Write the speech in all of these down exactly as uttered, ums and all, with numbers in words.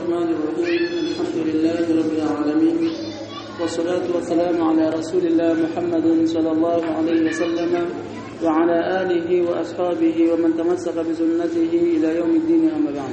الرحمن الرحيم الحمد لله رب العالمين والصلاة والسلام على رسول الله محمد صلى الله عليه وسلم وعلى آله وأصحابه ومن تمسك بسنته إلى يوم الدين أما بعد.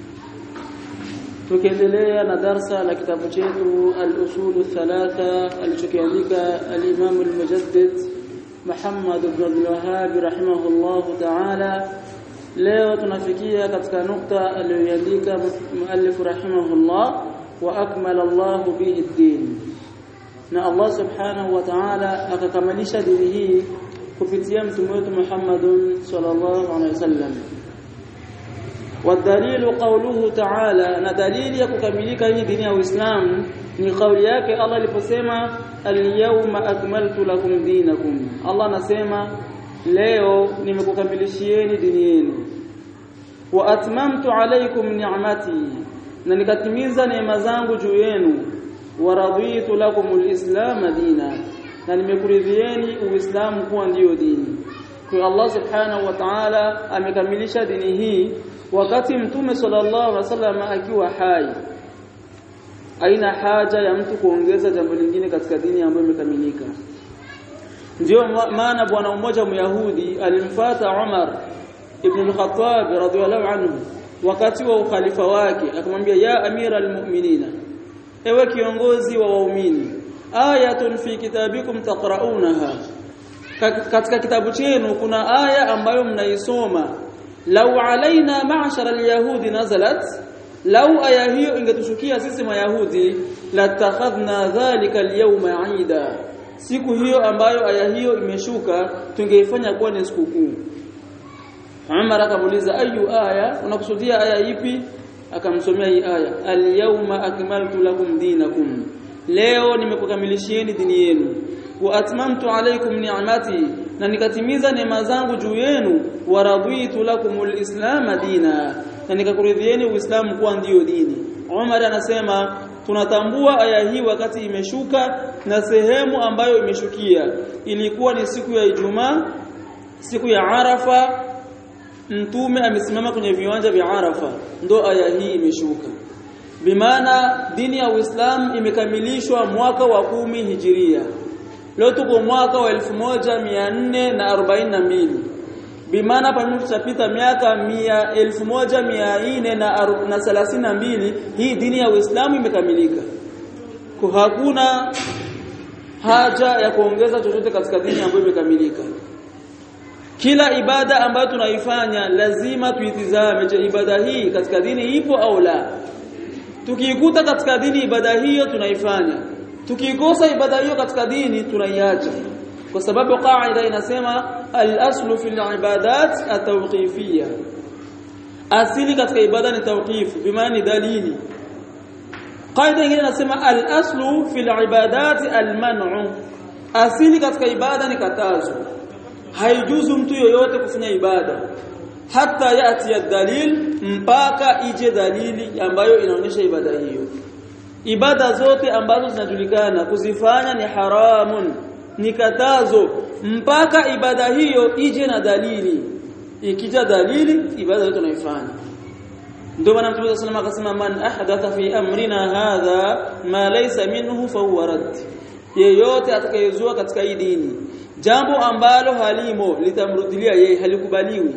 tukiendelea na darasa la kitabu chetu al-usul thalatha al-chukiandika al-imam al-mujaddid Muhammad ibn Abdul Wahhab rahimahullah ta'ala. Leo tunafikia katika nukta aliyoandika muallif rahimahullah wa akmala Allah bihi ad-din. Na Allah subhanahu wa ta'ala akakamilisha dini hii kupitia mtume wetu Muhammad sallallahu alaihi wasallam. والدليل قوله تعالى ندليل يكملika hii dini ya Uislamu ni kauli yake Allah aliposema al-yawma akmaltu lakum dinakum. Allah anasema leo nimekukamilishieni dini yenu. Wa atmamtu alaykum ni'mati, na nikatimiza neema zangu juu yenu. Wa raditu lakum al-islam dina, na nimekuridhieni Uislamu kuwa ndio dini. Kwa Allah subhanahu wa ta'ala amekamilisha dini hii wakati mtume sallallahu alaihi wasallam akiwa hai. Aina haja ya mtu kuongeza jambo lingine katika dini ambayo imekamilika. Ndio maana bwana mmoja Myahudi alimfuata Umar ibn al-Khattab radhiyallahu anhu wakati wa ukhalifa wake, akamwambia ya amira al-mu'minina, ewe kiongozi wa waumini, ayatun fi kitabikum taqra'unaha, katika kitabu chenu kuna aya ambayo mnaisoma. Lau alaina ma'shara al-yahudi nazalat, lau aya hiyo ingetushukia sisi mayahudi latakhadhna dhalika al-yawma 'ida, siku hiyo ambayo aya hiyo imeshuka tungeifanya kuwa ni sikukuu. Umar akamuuliza ayu aya, unakusudia aya ipi? Akamsomea hii aya, al-yawma akmaltu lakum dinakum, leo nimekukamilishieni dini yenu. Wa atmamtu alaykum ni'mati, na nikatimiza neema zangu juu yenu. Wa raditu lakumul islam dina, na nikakuridhieni Uislamu kuwa ndio dini. Umar anasema tunatambua aya hii wakati imeshuka na sehemu ambayo imeshukia ilikuwa ni siku ya Ijumaa, siku ya Arafa. Mtume amesimama kwenye viwanja vya Arafa, ndo aya hii imeshuka. Bimaana dini ya Uislamu imekamilishwa mwaka wa kumi hijiria. Leo tuko mwaka wa elfu moja mia nne arobaini na mbili. Bimaana pamoja tutapita miaka mia elfu moja mia nne na thelathini na mbili, hii dini ya Uislamu imekamilika. Kwa hakuna haja ya kuongeza chochote katika dini ambayo imekamilika. Kila ibada ambayo tunaifanya lazima tuitizame, je, ibada hii katika dini ipo au la. Tukiikuta katika dini ibada hiyo tunaifanya, tukikosa ibada hiyo katika dini tunaiacha, kwa sababu qaida inasema al-aslu fil ibadat at-tawqifiyya, asili katika ibada ni tawqif, bimaana dalili. Qaida nyingine inasema al-aslu fil ibadat al-man'u, asili katika ibada ni katazo. Haijuzu mtu yoyote kufanya ibada hata yati ad-dalil, mpaka ije dalili ambayo inaonyesha ibada hiyo. Ibada zote ambazo zinajulikana kuzifanya ni haramun, ni katazo, mpaka ibada hiyo ije na dalili. Ikija dalili, ibada yote tunaifanya. Ndio maana Mtume sallallahu alayhi wasallam akasema man ahdatha fi amrina hadha ma laysa minhu fa huwa rad, yeyote atakayezua katika hii dini jambo ambalo halimo litamrudilia yeye, halikubaliwi.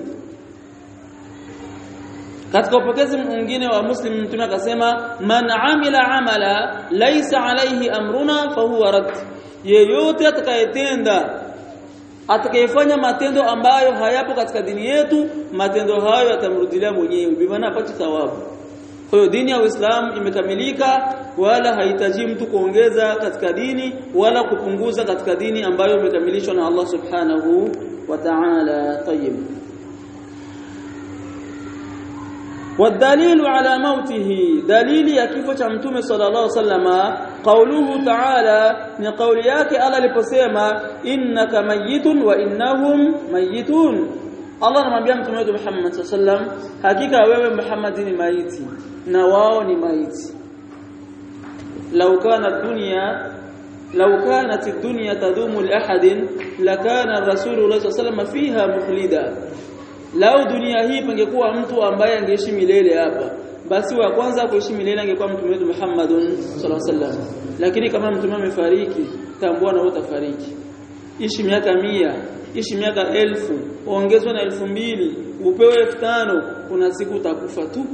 Katika upokezi mwingine wa Muslim Mtume akasema man amila amala laysa alayhi amruna fa huwa rad, yeyote atakayetenda atakayefanya matendo ambayo hayapo katika dini yetu, matendo hayo yatamrudilia mwenyewe, bimaana apate thawabu. Kwa hiyo dini ya Uislamu imekamilika, wala hahitaji mtu kuongeza katika dini wala kupunguza katika dini ambayo imekamilishwa na Allah subhanahu wa ta'ala. Tayyib. والدليل على موته، دليل ya kifo cha mtume sallallahu alaihi wasallama qauluhu ta'ala, ni kauli yake Allah aliposema innaka mayitun wa innahum mayitun. Allah anamwambia mtume wetu Muhammad sallallahu alaihi wasallam, hakika wewe Muhammad ni maiti na wao ni maiti. law kana dunya law kanat ad-dunya tadumu li ahadin lakana ar-rasulullah sallallahu alaihi wasallam fiha mukhlida, Lau dunia hii pangekuwa mtu ambaye angeishi milele hapa, basi wa kwanza kuishi milele angekuwa mtume wetu Muhammadun sallallahu alaihi wasallam. Lakini kama mtume amefariki, tambua na utafariki. Ishi miaka mia, ishi miaka elfu, ongezwa na elfu mbili, upewe elfu tano, kuna siku utakufa tu.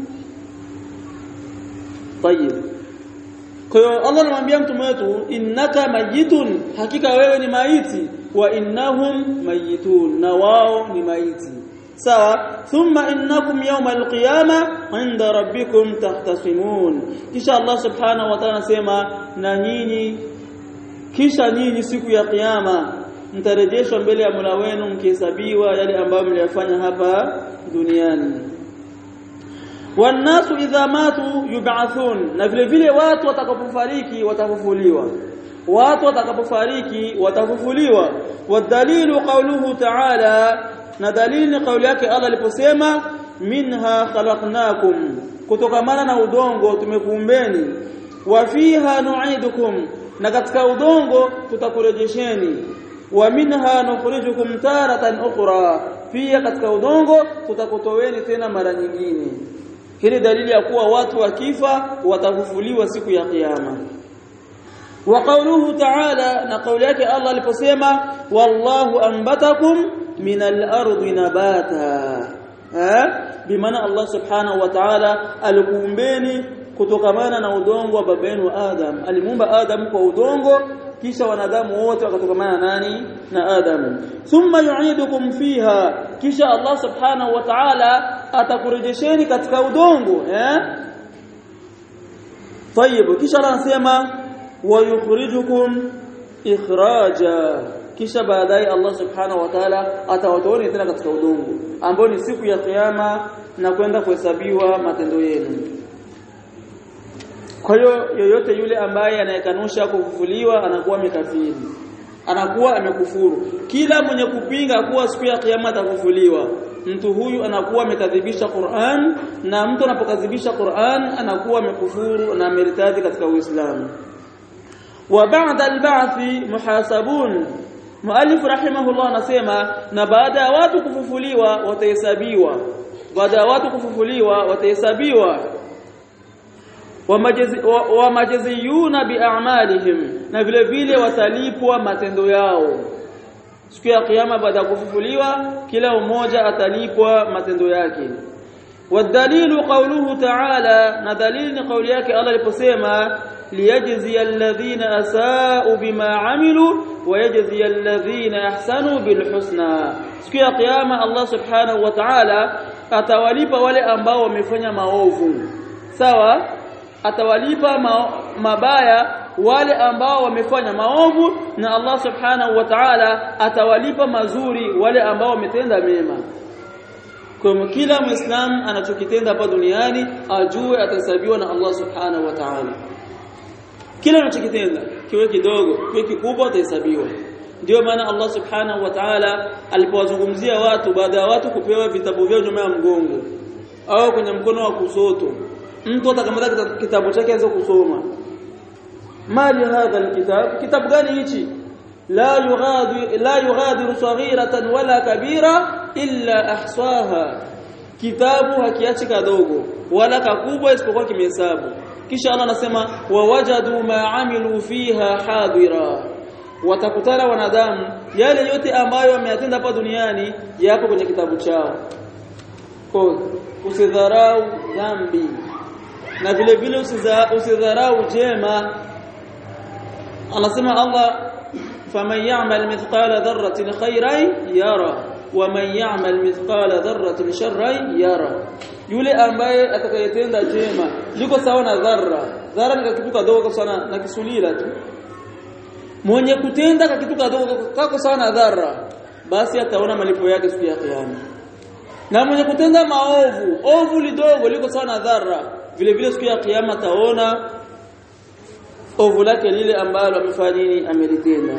Tayeb. Kwa hiyo Allah anamwambia mtume wetu, innaka mayitun, hakika wewe ni maiti, wa innahum mayitun, na wao ni maiti. Sawa. Thumma innakum yawma alqiyama 'inda rabbikum tahtasimun. Kisha Allah subhanahu wa ta'ala anasema, na nyinyi kisha nyinyi siku ya kiyama mtarejeshwa mbele ya Mola wenu mkihesabiwa yale ambayo mliyafanya hapa duniani. Wanasu idha matu yub'athun, na vile vile watu watakapofariki watafufuliwa. Watu watakapofariki watafufuliwa. Wadalilu qawluhu ta'ala, na dalili ni kauli yake Allah aliposema, minha khalaqnakum, kutokamana na udongo tumekuumbeni, wa fiha nu'idukum, na katika udongo tutakurejesheni, wa minha nukhrijukum taratan ukhra, pia katika udongo tutakutoweni tena mara nyingine. Hili dalili ya kuwa watu wakifa watafufuliwa siku ya kiyama. Wa qawluhu ta'ala, na kauli yake Allah aliposema, wallahu anbatakum min al-ardi nabata, ha bimaana Allah subhanahu wa ta'ala alikuumbeni kutokamana na udongo wa baba yenu Adam. Alimuumba Adam kwa udongo, kisha wanadamu wote wakatokamana nani? Na Adam. Thumma yu'idukum fiha, kisha Allah subhanahu wa ta'ala atakurejesheni katika udongo, eh tayeb. Kisha Allah anasema, wa yukhrijukum ikhraja, kisha baadaye Allah subhanahu wa ta'ala atawatoeni tena katika udongo, ambao ni siku ya kiyama na kwenda kuhesabiwa matendo yenu. Kwa hiyo yoyote yule ambaye anayekanusha kufufuliwa anakuwa mikafiri, anakuwa amekufuru. Kila mwenye kupinga kuwa siku ya kiyama atafufuliwa, mtu huyu anakuwa amekadhibisha Qur'an, na mtu anapokadhibisha Qur'an anakuwa amekufuru na ameritadi katika Uislamu. Wa ba'da al-ba'thi muhasabun, muallif rahimahullah anasema, na baada ya watu kufufuliwa watahesabiwa. Baada ya watu kufufuliwa watahesabiwa. Wa majaziyuna bi'amalihim, na vile vile watalipwa matendo yao siku ya kiyama. Baada ya kufufuliwa kila mmoja atalipwa matendo yake. Wadalilu qawluhu ta'ala, na dalili ni kauli yake Allah aliposema, liyajzi alladhina asaa'u bima 'amilu wa yajzi alladhina ahsanu bilhusna. Siku ya kiyama Allah subhanahu wa ta'ala atawalipa wale ambao wamefanya maovu, sawa, atawalipa ma, mabaya wale ambao wamefanya maovu, na Allah subhanahu wa ta'ala atawalipa mazuri wale ambao wametenda mema. Kwa kila muislamu anachokitenda hapa duniani ajue atahesabiwa na Allah subhanahu wa ta'ala. Kila anachokitenda, kiwe kidogo kiwe kikubwa, atahesabiwa. Ndio maana Allah subhanahu wa ta'ala alipowazungumzia watu baada ya watu kupewa vitabu vyao nyuma ya mgongo au kwenye mkono wa kusoto, mtu atakamata kitabu chake aanze kusoma, mali hadha alkitab, kitabu gani hichi? la yughadiru la yughadiru saghiratan wala kabira illa ahsaha, kitabu hakiachi kadogo wala kakubwa isipokuwa kimehesabu. Kisha Allah anasema, wa wajadu ma amilu fiha hadira, watakutana wanadamu yale yote ambayo wameyatenda hapa duniani yapo kwenye kitabu chao. Kwa usidharau dhambi, na vile vile usidharau jema. Anasema Allah, faman ya'mal mithqala dharratin khairan yara wa man ya'mal mithqala dharratin sharran yara, yule ambaye atakayetenda jema liko sawa na dharra. Dharra ni kitu kidogo sana na kisulila tu. Mwenye kutenda kitu kidogo kako sawa na dharra, basi ataona malipo yake siku ya kiyama. Na mwenye kutenda maovu, ovu lidogo liko sawa na dharra, vile vile siku ya kiyama ataona ovu lake lile ambalo amefanya nini, amelitenda.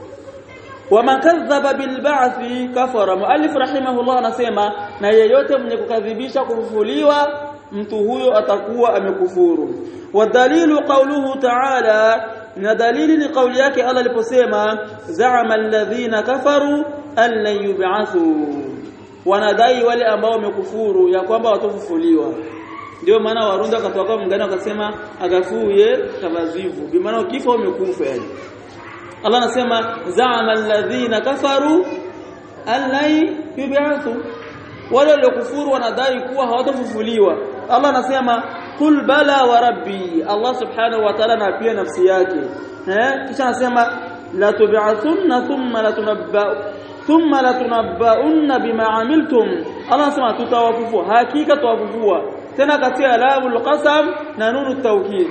Wa makadhaba bil ba'thi kafara. Muallif rahimahullah anasema, na yeyote mwenye kukadhibisha kufufuliwa, mtu huyo atakuwa amekufuru. Wa dalilu qawluhu ta'ala, na dalili ni kauli yake Allah aliposema, za'ama alladhina kafaru an lan yub'athu, wanadai wale ambao wamekufuru ya kwamba watafufuliwa. ndio maana Warundi wakatoka mgani wakasema agafuye kabazivu bi maana ukifa umekufa yani Allah anasema za'ama alladhina kafaru allai yub'athu wale waliokufuru wanadai kuwa hawatafufuliwa Allah anasema kul bala wa rabbi Allah subhanahu wa ta'ala na pia nafsi yake eh kisha anasema la tub'athunna thumma la tunabba thumma la tunabba'unna bima amiltum Allah anasema tutawafufua hakika tutawafufua tena katika alamul qasam na nunu tawkid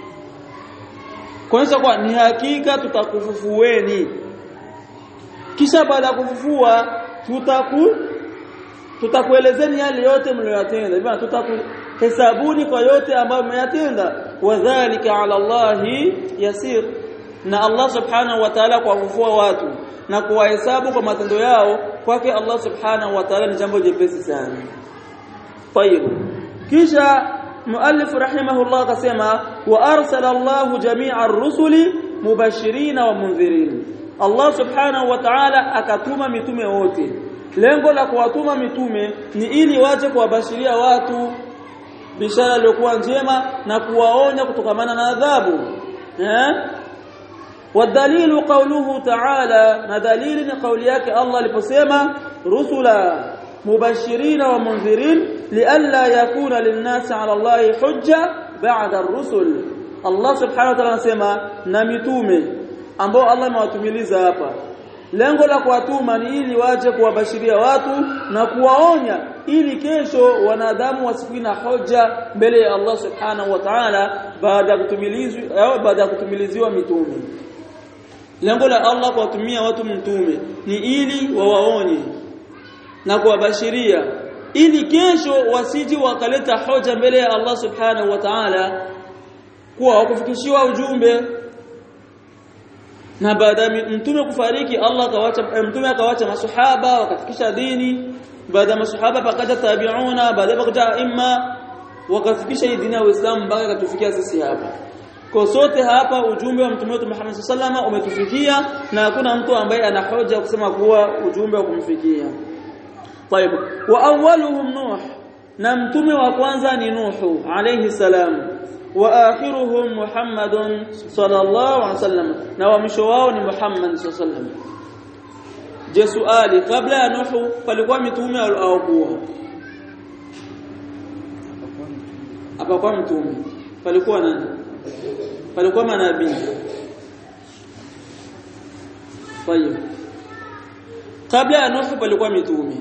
kuonyesha kwa ni hakika tutakufufueni kisha baada ya kufufua tutaku tutakuelezeni yale yote mliyotenda bwana tutakuhesabuni kwa yote ambayo mmeyatenda wadhālika 'ala Allahi yasir na Allah subhanahu wa ta'ala kwa kufufua watu na kuwahesabu kwa matendo yao kwake Allah subhanahu wa ta'ala ni jambo jepesi sana. Tayeb kisha muallif rahimahullah akasema wa arsala Allah jami'a ar-rusuli mubashirin wa mundhirin Allah subhanahu wa ta'ala akatuma mitume wote lengo la kuwatuma mitume ni ili waje kuwabashiria watu bishara iliyokuwa njema na kuwaonya kutokamana na adhabu eh wadalilu qawluhu ta'ala na dalili ni kauli yake Allah aliposema rusula mubashirina wa mundhirin lialla yakuna linnasi 'ala Allahi hujja ba'da ar-rusul Allah subhanahu wa ta'ala anasema na mitume ambao Allah amewatumiliza hapa lengo la kuwatuma ni ili waje kuwabashiria watu na kuwaonya ili kesho wanadamu wasikuwe na hoja mbele ya Allah subhanahu wa ta'ala baada ya kutumilizwa au baada ya kutumiliziwa mitume lengo la Allah kuwatumia watu mtume ni ili wawaonye na kuwabashiria ili kesho wasiji wakaleta hoja mbele ya Allah subhanahu wa ta'ala kuwa wakufikishiwa ujumbe na baada mtume kufariki Allah kawacha mtume akawacha maswahaba wakafikisha dini baada maswahaba pakaja tabiuna baada pakaja imma wakafikisha dini ya Uislamu mpaka katufikia sisi hapa kwa sote hapa ujumbe wa mtume wetu Muhammad sallallahu alaihi wasallam umetufikia na hakuna mtu ambaye ana hoja kusema kuwa ujumbe wa kumfikia. Tayeb wa awwaluhum nuh na mtume wa kwanza ni Nuhu alayhi salam wa akhiruhum Muhammadun sallallahu alaihi wasallam na wa mwisho wao ni Muhammad sallallahu alaihi wasallam. Je, swali kabla ya Nuhu palikuwa mitume au hawakuwa? Hapa kwa mtume palikuwa nani? Palikuwa manabii. Tayeb kabla ya Nuhu palikuwa mitume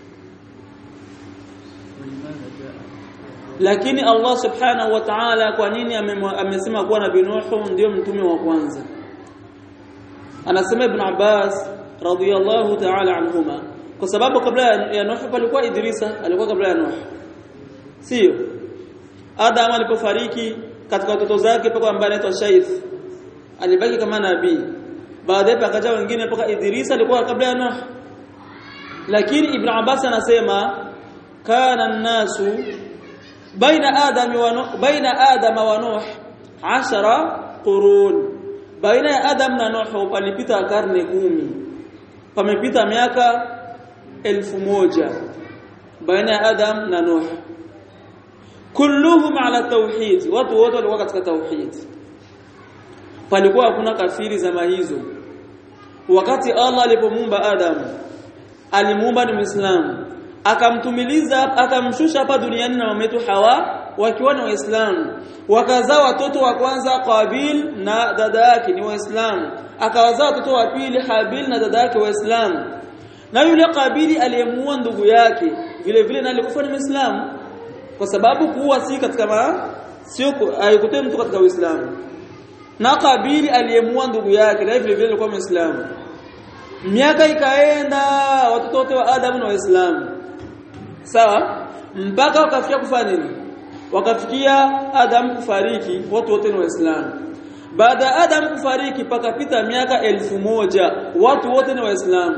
lakini Allah subhanahu wa ta'ala kwa nini amesema kuwa nabii Nuhu ndio mtume wa kwanza anasema Ibn Abbas radhiyallahu ta'ala anhuma kwa sababu kabla ya Nuhu palikuwa Idrisa alikuwa kabla ya Nuhu sio Adam alipofariki katika watoto zake paka ambaye anaitwa Shaith alibaki kama nabii baadaye pakaja wengine paka Idrisa alikuwa kabla ya Nuhu lakini Ibn Abbas anasema kana an-nasu baina Adam wa Nuh baina Adam wa Nuh ashara qurun baina ya Adam na Nuh palipita karne kumi pamepita miaka elfu moja baina ya Adam na Nuh kulluhum ala tauhid watu wote walikuwa katika tauhid palikuwa hakuna kafiri zama hizo wakati Allah alipomuumba Adam alimuumba ni Muislamu akamtumiliza akamshusha hapa duniani na mametu Hawa wakiwa ni waislamu wakazaa watoto wa kwanza Qabil na dada yake ni waislamu akawazaa watoto wa pili Habil na dada yake waislamu na yule Qabil aliyemuua ndugu yake vile vile na alikufa ni Muislamu kwa sababu kuua si katika ma sio haikutoa mtu katika Uislamu na Qabil aliyemuua ndugu yake na vile vile alikuwa Muislamu miaka ikaenda watoto wote wa Adam na waislamu sawa mpaka wakafikia kufanya nini wakafikia Adam kufariki watu wote ni waislamu baada ya Adam kufariki pakapita miaka elfu moja watu wote ni waislamu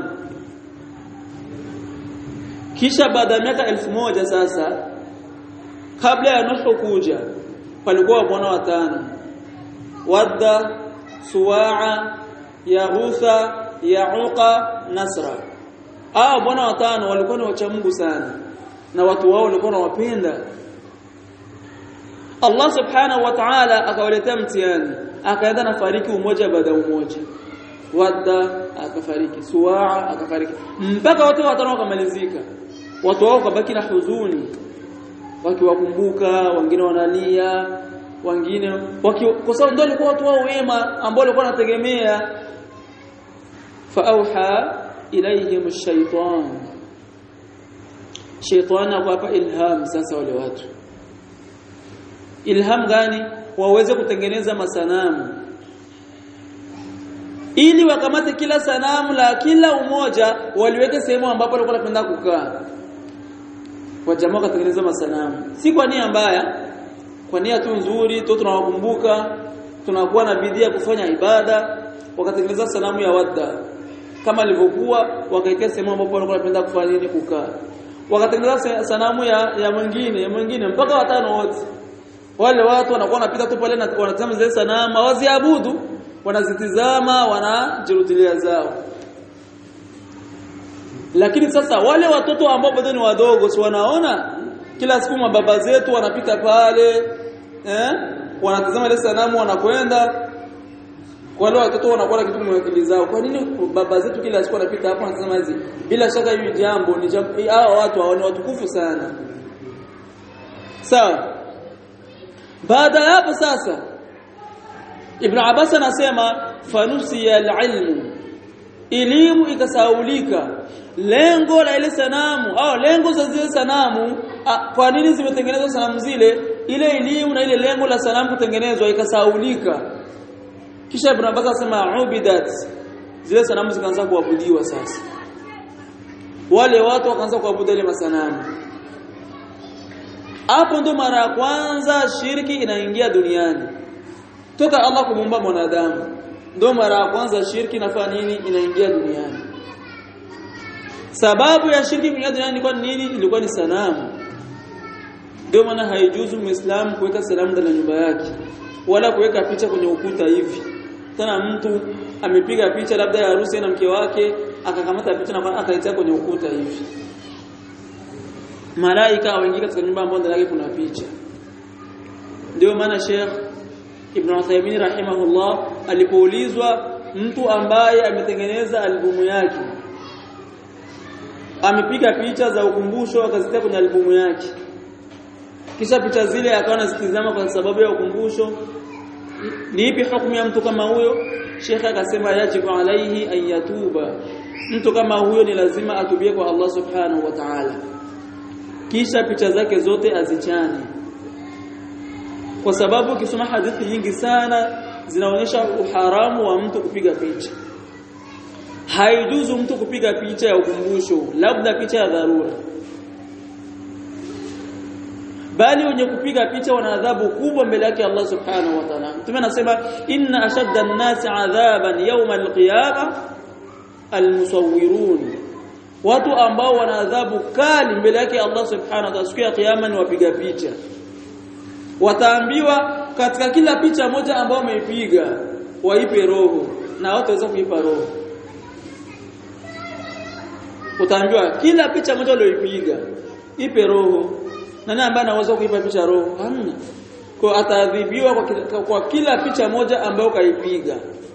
kisha baada ya miaka elfu moja sasa kabla ya Nuhu kuja palikuwa bwana watano Wadda Suwaa Yaghutha Yauqa Nasra hao bwana watano walikuwa ni wacha Mungu sana na watu wao walikuwa wanawapenda Allah subhanahu wa ta'ala akawaletea mtihani, akaenda na fariki umoja baada umoja. Wadda akafariki, Suwaa akafariki, mpaka watu watano wakamalizika. Watu wao kabaki na huzuni, wakiwakumbuka, wengine wanalia, wengine kwa sababu ndio walikuwa watu wao wema ambao walikuwa wanategemea. Fa auha ilayhim ash-shaytan, shaytan akawapa ilham sasa wale watu. Ilham gani? Waweze kutengeneza masanamu ili wakamate kila sanamu la kila umoja waliweke sehemu ambapo walikuwa wanapenda kukaa. Wajamaa katengeneza masanamu, si kwa nia mbaya, kwa nia tu nzuri tu, tunawakumbuka, tunakuwa na bidii ya kufanya ibada. Wakatengeneza sanamu ya Wadda kama ilivyokuwa, wakaiweka sehemu ambapo walikuwa wanapenda kufanya nini, kukaa. Wakatengeneza sanamu ya ya mwingine ya mwingine mpaka watano wote. Wale watu wanakuwa wanapita tu pale na wanatazama zile sanamu, hawaziabudu, wanazitizama, wanajirutilia zao. Lakini sasa wale watoto ambao bado ni wadogo, si wanaona kila siku mababa zetu wanapita pale, eh, wanatazama ile sanamu, wanakwenda. Wale watoto wanakuwa kitu mwakili zao, kwa nini baba zetu kila siku wanapita hapo wanatazama hizi? Bila shaka hiyo jambo ni jambo, hao watu hao ni watukufu sana. Sawa. Baada ya hapo sasa Ibn Abbas anasema fanusiya al-ilmu, elimu ikasaulika. Lengo la ile sanamu au lengo za zile sanamu, kwa nini zimetengenezwa sanamu zile, ile elimu na ile lengo la sanamu kutengenezwa ikasaulika. Kisha Ibn Abbas anasema ubidat, zile sanamu zikaanza kuabudiwa. Sasa wale watu wakaanza kuabudu ile masanamu. Hapo ndo mara ya kwanza shirki inaingia duniani toka Allah kumuumba mwanadamu. Ndo mara ya kwanza shirki inafanya nini, inaingia duniani. Sababu ya shirki kuingia duniani kwa nini? Ilikuwa ni sanamu. Ndio maana haijuzu Muislamu kuweka sanamu ndani ya nyumba yake, wala kuweka picha kwenye ukuta hivi. Tena mtu amepiga picha labda ya harusi na mke wake, akakamata picha na akaitia kwenye ukuta hivi. Malaika waingia katika nyumba ambayo ndani yake kuna picha. Ndio maana Sheikh Ibn Uthaymeen rahimahullah alipoulizwa mtu ambaye ametengeneza albumu yake, amepiga picha za ukumbusho akazitia kwenye albumu yake, kisha picha zile akawa anazitizama kwa sababu ya ukumbusho, ni ipi hukumu ya mtu kama huyo? Sheikh akasema yajibu alaihi an yatuba, mtu kama huyo ni lazima atubie kwa Allah subhanahu wa ta'ala, kisha picha zake zote azichane. Kwa sababu ukisoma hadithi nyingi sana zinaonyesha uharamu wa mtu kupiga picha. Haijuzu mtu kupiga picha ya ukumbusho, labda picha ya dharura. Bali wenye kupiga picha wana adhabu kubwa mbele yake Allah subhanahu wa ta'ala. Mtume anasema inna ashadda an-nasi 'adhaban yawm al-qiyamah al-musawwirun, watu ambao wana adhabu kali mbele yake Allah subhanahu wa ta'ala siku ya kiyama ni wapiga picha. Wataambiwa katika kila picha moja ambayo umeipiga waipe roho, na watu waweza kuipa roho. Utaambiwa kila picha moja uliyoipiga ipe roho. Nani ambaye anaweza kuipa picha roho? Hamna. Kwa ataadhibiwa kwa kila, kwa kila picha moja ambayo kaipiga.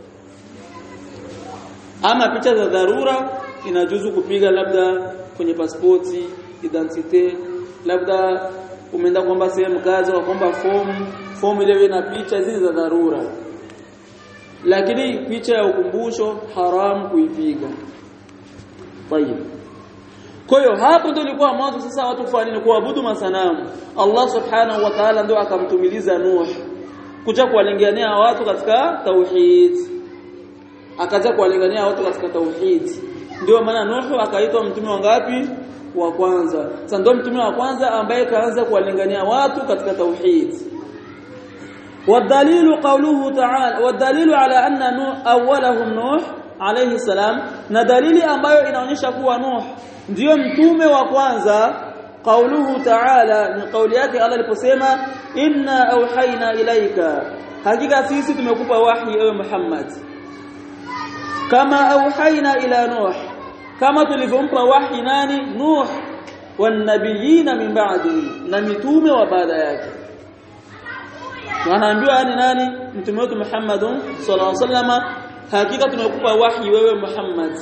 Ama picha za dharura inajuzu kupiga, labda kwenye pasipoti, identity, labda umeenda kuomba sehemu kazi au kuomba form, form ile ina picha zile za dharura. Lakini picha ya ukumbusho haram kuipiga. Tayeb. Kwa hiyo hapo ndio ilikuwa mwanzo sasa watu kufanya nini? Kuabudu masanamu. Allah subhanahu wa ta'ala ndio akamtumiliza Nuh kuja kuwalingania watu katika tauhid. Akaja kuwalingania watu katika tauhid. Ndio maana Nuh akaitwa mtume wa ngapi? Wa kwanza. Sasa ndio mtume wa kwanza ambaye kaanza kuwalingania watu katika tauhid. Wadalilu qawluhu ta'ala, wadalilu ala anna Nuh awwalahum Nuh alayhi salam, na dalili ambayo inaonyesha kuwa Nuh ndio mtume wa kwanza, qawluhu ta'ala, ni kauli yake Allah aliposema inna auhayna ilaika, hakika sisi tumekupa wahi ewe Muhammad, kama auhayna ila Nuh, kama tulivyompa wahi nani? Nuh, wan nabiyina min ba'dihi, na mitume wa baada yake. wanaambiwa ni nani mtume wetu Muhammad sallallahu alaihi wasallam hakika tumekupa wahi wewe Muhammad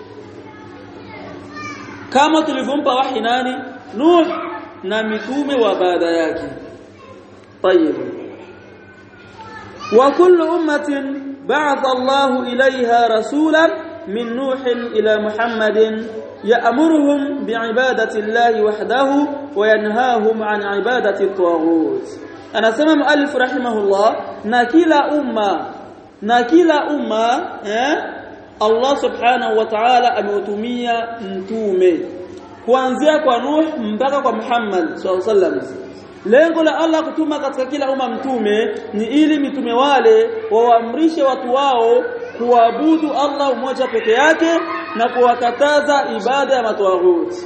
kama tulivyompa wahi nani Nuh na mitume wa baada yake طيب وكل امه بعث الله اليها رسولا من نوح الى محمد يأمرهم بعبادة الله وحده وينهاهم عن عبادة الطاغوت أنا سمع مؤلف رحمه الله نكلا أمة نكلا أمة الله سبحانه وتعالى أموتمية متومة kuanzia kwa Nuh mpaka kwa Muhammad sallallahu alaihi wasallam lengo la Allah kutuma katika kila umma mtume ni ili mitume wale waamrishe watu wao kuabudu Allah mmoja peke yake na kuwakataza ibada ya matawaghuti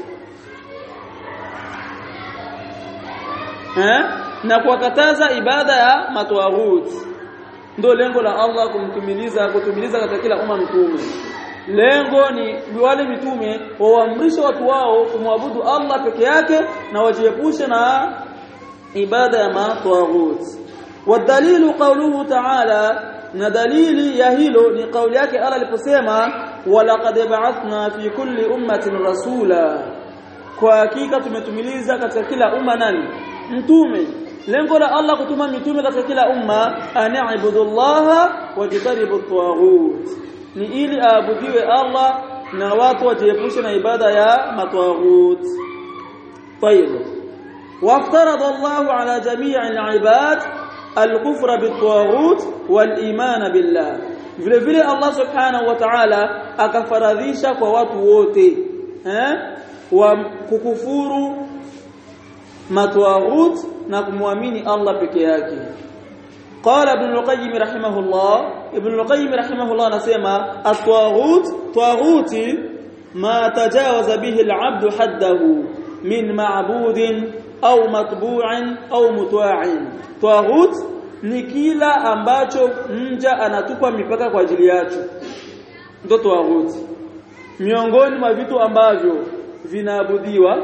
eh na kuwakataza ibada ya matawaghuti ndio lengo la Allah kumtumiliza kutumiliza katika kila umma mtume lengo ni wale mitume waamrishe watu wao kumwabudu Allah peke yake na wajiepushe na ibada ya matawaghuti wadalilu qawluhu ta'ala na dalili ya hilo ni kauli yake Allah aliposema walaqad ba'athna fi kulli ummatin rasula kwa hakika tumetumiliza katika kila umma nani mtume lengo la Allah kutuma mitume katika kila umma ani'budullaha wajtanibu at-taghut ni ili aabudiwe Allah na watu wajiepushe na ibada ya matwaghut طيب وافترض الله على جميع العباد الكفر بالطاغوت والايمان بالله vile vile Allah subhanahu wa ta'ala akafaradhisha kwa watu wote eh wa kukufuru matwaghut na kumwamini Allah peke yake قال ابن القيم رحمه الله ابن القيم رحمه الله anasema at-taghut taghuti ma tajawaza bihi al-'abd haddahu min ma'budin au matbu'in au mutwa'in taghut ni kila ambacho mja anatupa mipaka kwa ajili yake ndio taghut miongoni mwa vitu ambavyo vinaabudiwa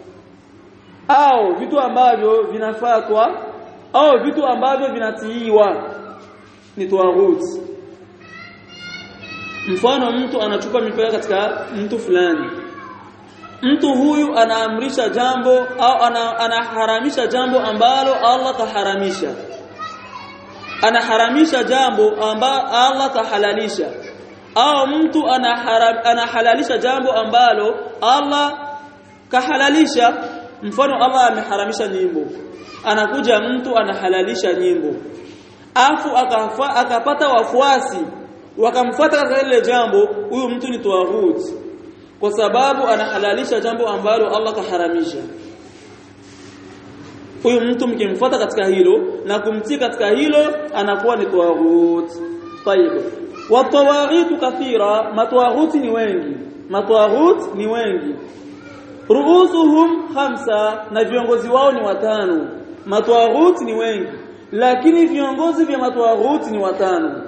au vitu ambavyo vinafuatwa au vitu ambavyo vinatiiwa ni taghut mfano mtu anachupa mipaka katika mtu fulani mtu huyu anaamrisha jambo au ana, anaharamisha jambo ambalo Allah kaharamisha anaharamisha jambo ambalo Allah kahalalisha au mtu anaharam, anahalalisha jambo ambalo Allah kahalalisha mfano Allah ameharamisha nyimbo anakuja mtu anahalalisha nyimbo afu akafa, akapata wafuasi wakamfuata katika ile jambo huyu mtu ni taghut kwa sababu anahalalisha jambo ambalo Allah kaharamisha huyu mtu mkimfuata katika hilo na kumtii katika hilo anakuwa ni taghut طيب والطواغيت kathira matwaghut ni wengi matwaghut ni wengi ruusuhum khamsa na viongozi wao ni watano matwaghut ni wengi lakini viongozi vya matwaghut ni watano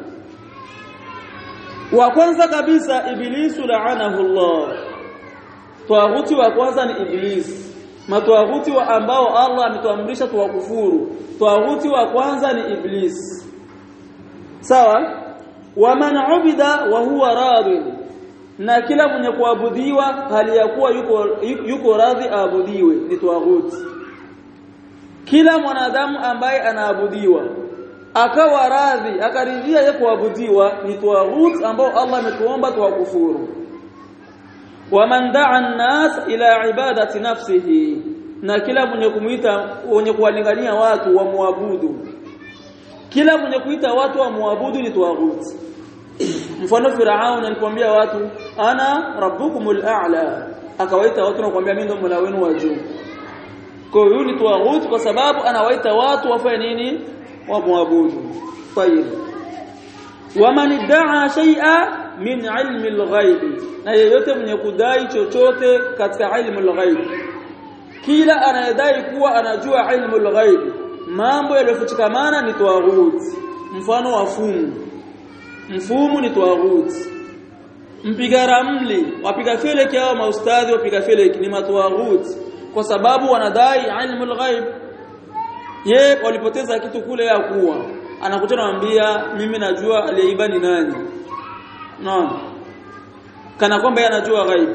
wa kwanza kabisa ibilisu la'anahu Allah tawaghuti wa kwanza ni iblis matwaghuti wa ambao Allah ametuamrisha tuwakufuru tawaghuti wa kwanza ni iblis sawa wa man ubida wa huwa radhi na kila mwenye kuabudiwa hali ya kuwa yuko yuko radhi aabudiwe ni tawaghuti kila mwanadamu ambaye anaabudiwa akawa radhi akaridhia yeye kuabudiwa ni taghut ambao Allah ametuomba tuwakufuru wa man da'a an-nas ila ibadati nafsihi na kila mwenye kumuita mwenye kuwalingania watu wa muabudu kila mwenye kuita watu wa muabudu ni taghut mfano Firaun alikwambia watu ana rabbukumul a'la akawaita watu na kumwambia mimi ndo mola wenu wa juu kwa hiyo ni taghut kwa sababu anawaita watu wafanye nini ومعبود طيب ومن ادعى شيئا من علم الغيب na yeyote mwenye kudai chochote katika ilmu al-ghaib kila anayedai kuwa anajua ilmu al-ghaib mambo yaliyofichikamana ni taghut mfano wa fumu mfumu ni taghut mpiga ramli wapiga feleki au maustadhi wapiga feleki ni mataghut kwa sababu wanadai ilmu al-ghaib Yeye walipoteza kitu kule ya kuwa anakuja anamwambia mimi najua aliyeiba ni nani. Naam. Kana kwamba yeye anajua ghaibu.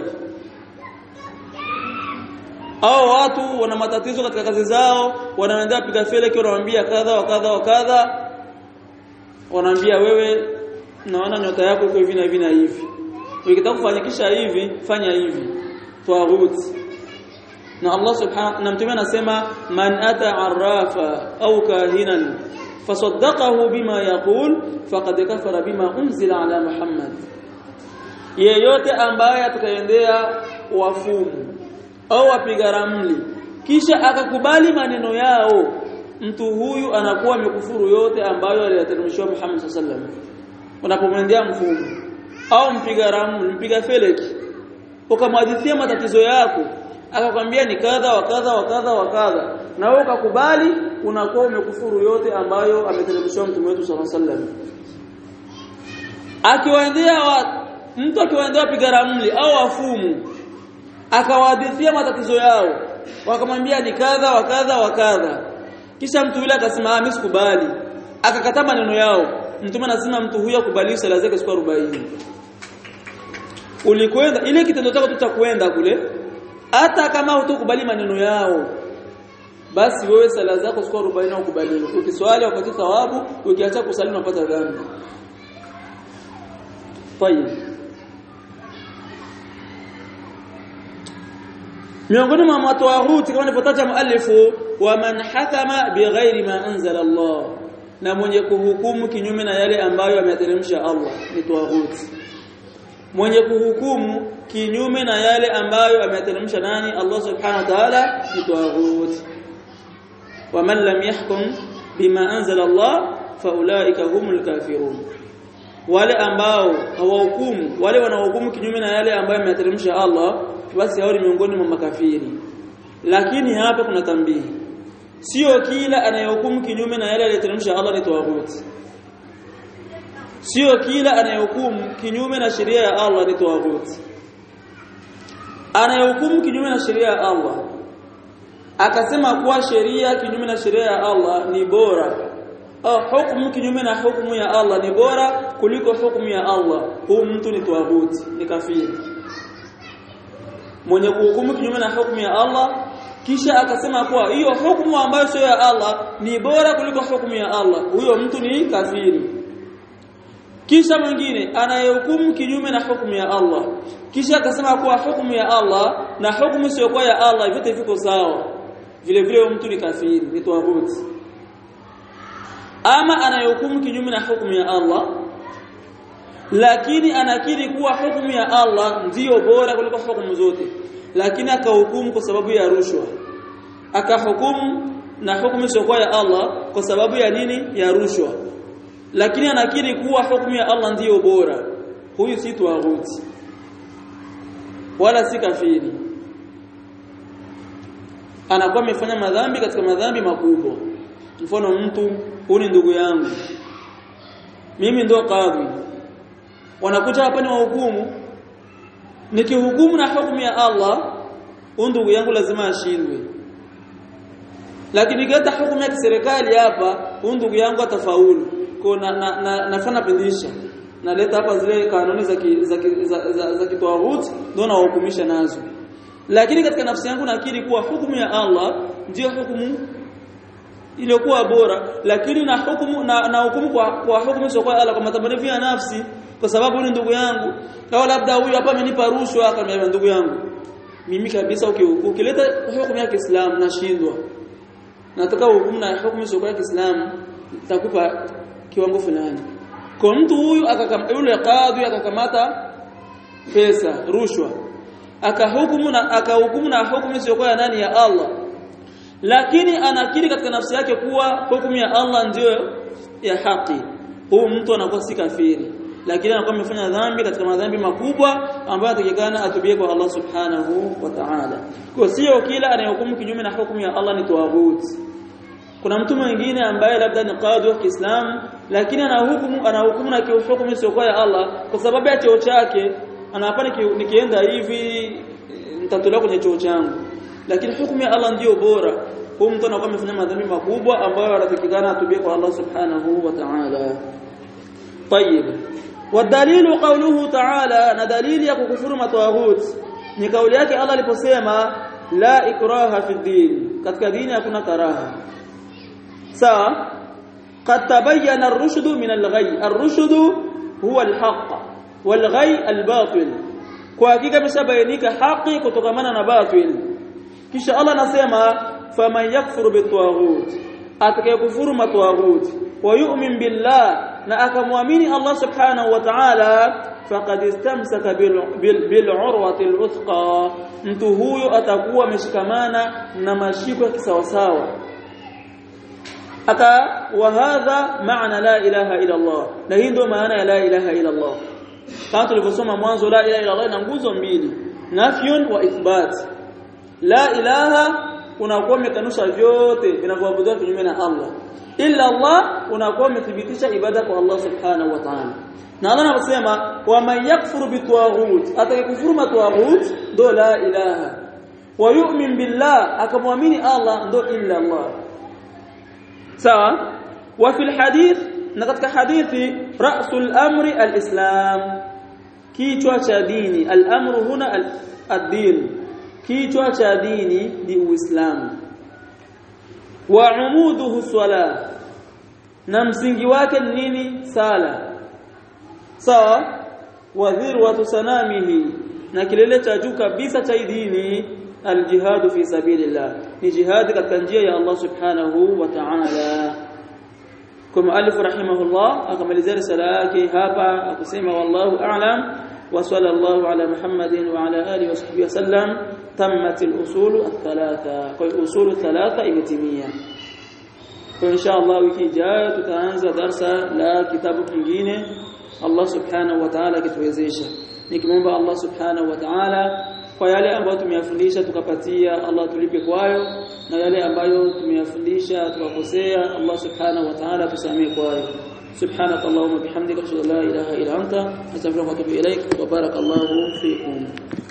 Hao watu wana matatizo katika kazi zao, wanaenda piga feleki wanawaambia kadha wa kadha wa kadha. Wanaambia wewe naona nyota yako iko hivi na hivi na hivi. Ukitaka kufanikisha hivi, fanya hivi. Tawagut. Na Allah subhanahu na mtume anasema man ata arrafa au kahinan fasaddaqahu bima yaqul faqad kafara bima unzila ala Muhammad. Yeyote ambaye atakaendea wafumu au wapiga ramli kisha akakubali maneno yao, mtu huyu anakuwa amekufuru yote ambayo aliyateremshwa Muhammad sallallahu alaihi wasallam. Unapomwendea mfumu au mpiga ramli, mpiga feleki, ukamhadithia matatizo yako, akakwambia ni kadha wa kadha wa kadha wa kadha, na wewe ukakubali, unakuwa umekufuru yote ambayo ameteremshwa Mtume wetu sallallahu alaihi wasallam. Akiwaendea mtu akiwaendea piga ramli au wafumu akawahadithia matatizo yao, wakamwambia ni kadha wa kadha wa kadha, kisha mtu yule akasema mimi sikubali, akakataa maneno yao, Mtume anasema mtu huyo akubali sala zake siku arobaini. Ulikwenda ile kitendo chako tutakwenda kule, hata kama hutukubali maneno yao, basi wewe sala zako siku arobaini ukubali. Ukiswali upate thawabu, ukiacha kusali unapata dhambi. Tayeb. Miongoni mwa matawaghuti kama nilipotaja muallifu, wa man hakama bighairi ma anzala Allah, na mwenye kuhukumu kinyume na yale ambayo ameyateremsha Allah ni tawaghuti. Mwenye kuhukumu kinyume na yale ambayo ameyateremsha nani? Allah subhanahu wa ta'ala, ni tawaghuti. Wa man lam yahkum bima anzala Allah fa ulaika humul kafirun. Wale ambao hawahukumu, wale wanaohukumu kinyume na yale ambayo ameyateremsha Allah, basi hao ni miongoni mwa makafiri. Lakini hapa kuna tambihi, sio kila anayehukumu kinyume na yale aliyoteremsha Allah ni tawaghuti. Sio kila anayehukumu kinyume na sheria ya Allah ni tawaghuti. Anayehukumu kinyume na sheria ya Allah akasema kuwa sheria kinyume na sheria ya Allah ni bora, au hukumu kinyume na hukumu ya Allah ni bora kuliko hukumu ya Allah, huyu mtu ni tawaghuti, ni kafiri. Mwenye kuhukumu kinyume na hukumu ya Allah kisha akasema kuwa hiyo hukumu ambayo sio ya Allah ni bora kuliko hukumu ya Allah, huyo mtu ni kafiri. Kisha mwingine anayehukumu kinyume na hukumu ya Allah kisha akasema kuwa hukumu ya Allah na hukumu sio kwa ya Allah vyote viko sawa, vile vile huyo mtu ni kafiri, ni tawaghuti. Ama anayehukumu kinyume na hukumu ya Allah lakini anakiri kuwa hukumu ya Allah ndiyo bora kuliko hukumu zote, lakini akahukumu kwa sababu ya rushwa, akahukumu na hukumu sio kwa ya Allah kwa sababu ya nini? Ya rushwa, lakini anakiri kuwa hukumu ya Allah ndiyo bora, huyu si tawaghuti wala si kafiri. Anakuwa amefanya madhambi katika madhambi makubwa. Mfano, mtu huyu ndugu yangu, mimi ndo kadhi, wanakuja hapa ni wahukumu, nikihukumu na hukumu ya Allah, huyu ndugu yangu lazima ashindwe. Lakini nikileta hukumu ya serikali hapa, huyu ndugu yangu atafaulu. Kwa na, na, na nafanya pendisha, naleta hapa zile kanuni za za za, za, za kitawaghuti ndio nahukumisha nazo. Lakini katika nafsi yangu nakiri kuwa hukumu ya Allah ndio hukumu iliyokuwa bora, lakini na hukumu na, na hukumu kwa, kwa hukumu sio kwa Allah kwa matamanio ya nafsi, kwa sababu ni ndugu yangu, au labda huyu hapa amenipa rushwa, akamwambia ndugu yangu mimi kabisa ukileta hukumu ya Kiislamu nashindwa, nataka hukumu na hukumu sio kwa Kiislamu, nitakupa kiwango fulani. Kwa mtu huyu akakam yule kadhi akakamata pesa rushwa, akahukumu na akahukumu na hukumu sio kwa nani? Ya Allah, lakini anakiri katika nafsi yake kuwa hukumu ya Allah ndio ya haki, huyu mtu anakuwa si kafiri, lakini anakuwa amefanya dhambi katika madhambi makubwa ambayo atakikana atubie kwa Allah subhanahu wa ta'ala. Kwa sio kila anayehukumu kinyume na hukumu ya Allah ni tawaghuti. Kuna mtu mwingine ambaye labda ni kadhi wa Kiislamu lakini anahukumu anahukumu na hukumu sio kwa ya Allah kwa sababu ya cheo chake, anapana nikienda hivi nitatolewa kwenye cheo changu, lakini hukumu ya Allah ndio bora. huyu mtu anakuwa amefanya madhambi makubwa ambayo yanatakikana atubie kwa Allah subhanahu wa ta'ala. Tayyib. Wadalilu qawluhu ta'ala, na dalili ya kukufuru matawahut ni kauli yake Allah aliposema la ikraha fi din, katika dini hakuna karaha. Sawa? Qad tabayyana ar-rushd min al-ghay. Ar-rushd huwa al-haqq wal-ghay al-batil. Kwa hakika imeshabainika haki kutokamana na batil. Kisha Allah anasema faman yakfuru bit-taghut, atakayekufuru matawahut wa yu'min billah, na akamwamini Allah subhanahu wa ta'ala, faqad istamsaka bil urwati al-uthqa, mtu huyo atakuwa ameshikamana na mashiko ya kisawasawa. Aka wa hadha maana la ilaha ila Allah, na hii ndio maana ya la ilaha ila Allah. Kama tulivyosoma mwanzo, la ilaha ila Allah ina nguzo mbili, nafyun wa ithbat. La ilaha unakuwa umekanusha vyote vinavyoabudiwa kinyume na Allah, illa Allah unakuwa umethibitisha ibada kwa Allah subhanahu wa ta'ala. Na Allah anasema wa man yakfuru bitawaghut, atakayekufuru matawaghut ndo la ilaha, wa yu'min billah, akamwamini Allah ndo illa Allah. Sawa? Wa fil hadith, na katika hadithi, ra'sul amri al-islam, kichwa cha dini. Al-amru huna ad-din, kichwa cha dini ni Uislamu. Wa umuduhu swala, na msingi wake ni nini? Sala. Sawa? Wa dhirwatu sanamihi, na kilele cha juu kabisa cha dini al-jihad fi sabilillah, ni jihad katika njia ya Allah subhanahu wa ta'ala. Kama alif rahimahullah akamalizia risala yake hapa akusema wallahu a'lam wa sallallahu ala Muhammadin wa ala alihi wa sahbihi wasallam. Tammat al-usul ath-thalatha, kwa usul ath-thalatha imetimia. Kwa inshallah wiki ijayo tutaanza darasa la kitabu kingine, Allah subhanahu wa ta'ala kituwezesha. Nikimwomba Allah subhanahu wa ta'ala kwa yale ambayo tumeyafundisha tukapatia, Allah tulipe kwayo, na yale ambayo tumeyafundisha tukakosea, Allah subhanahu wa ta'ala tusamee kwayo. Subhanakallahumma bihamdika ashhadu an la ilaha illa anta astaghfiruka wa atubu ilaik wa barakallahu fiikum.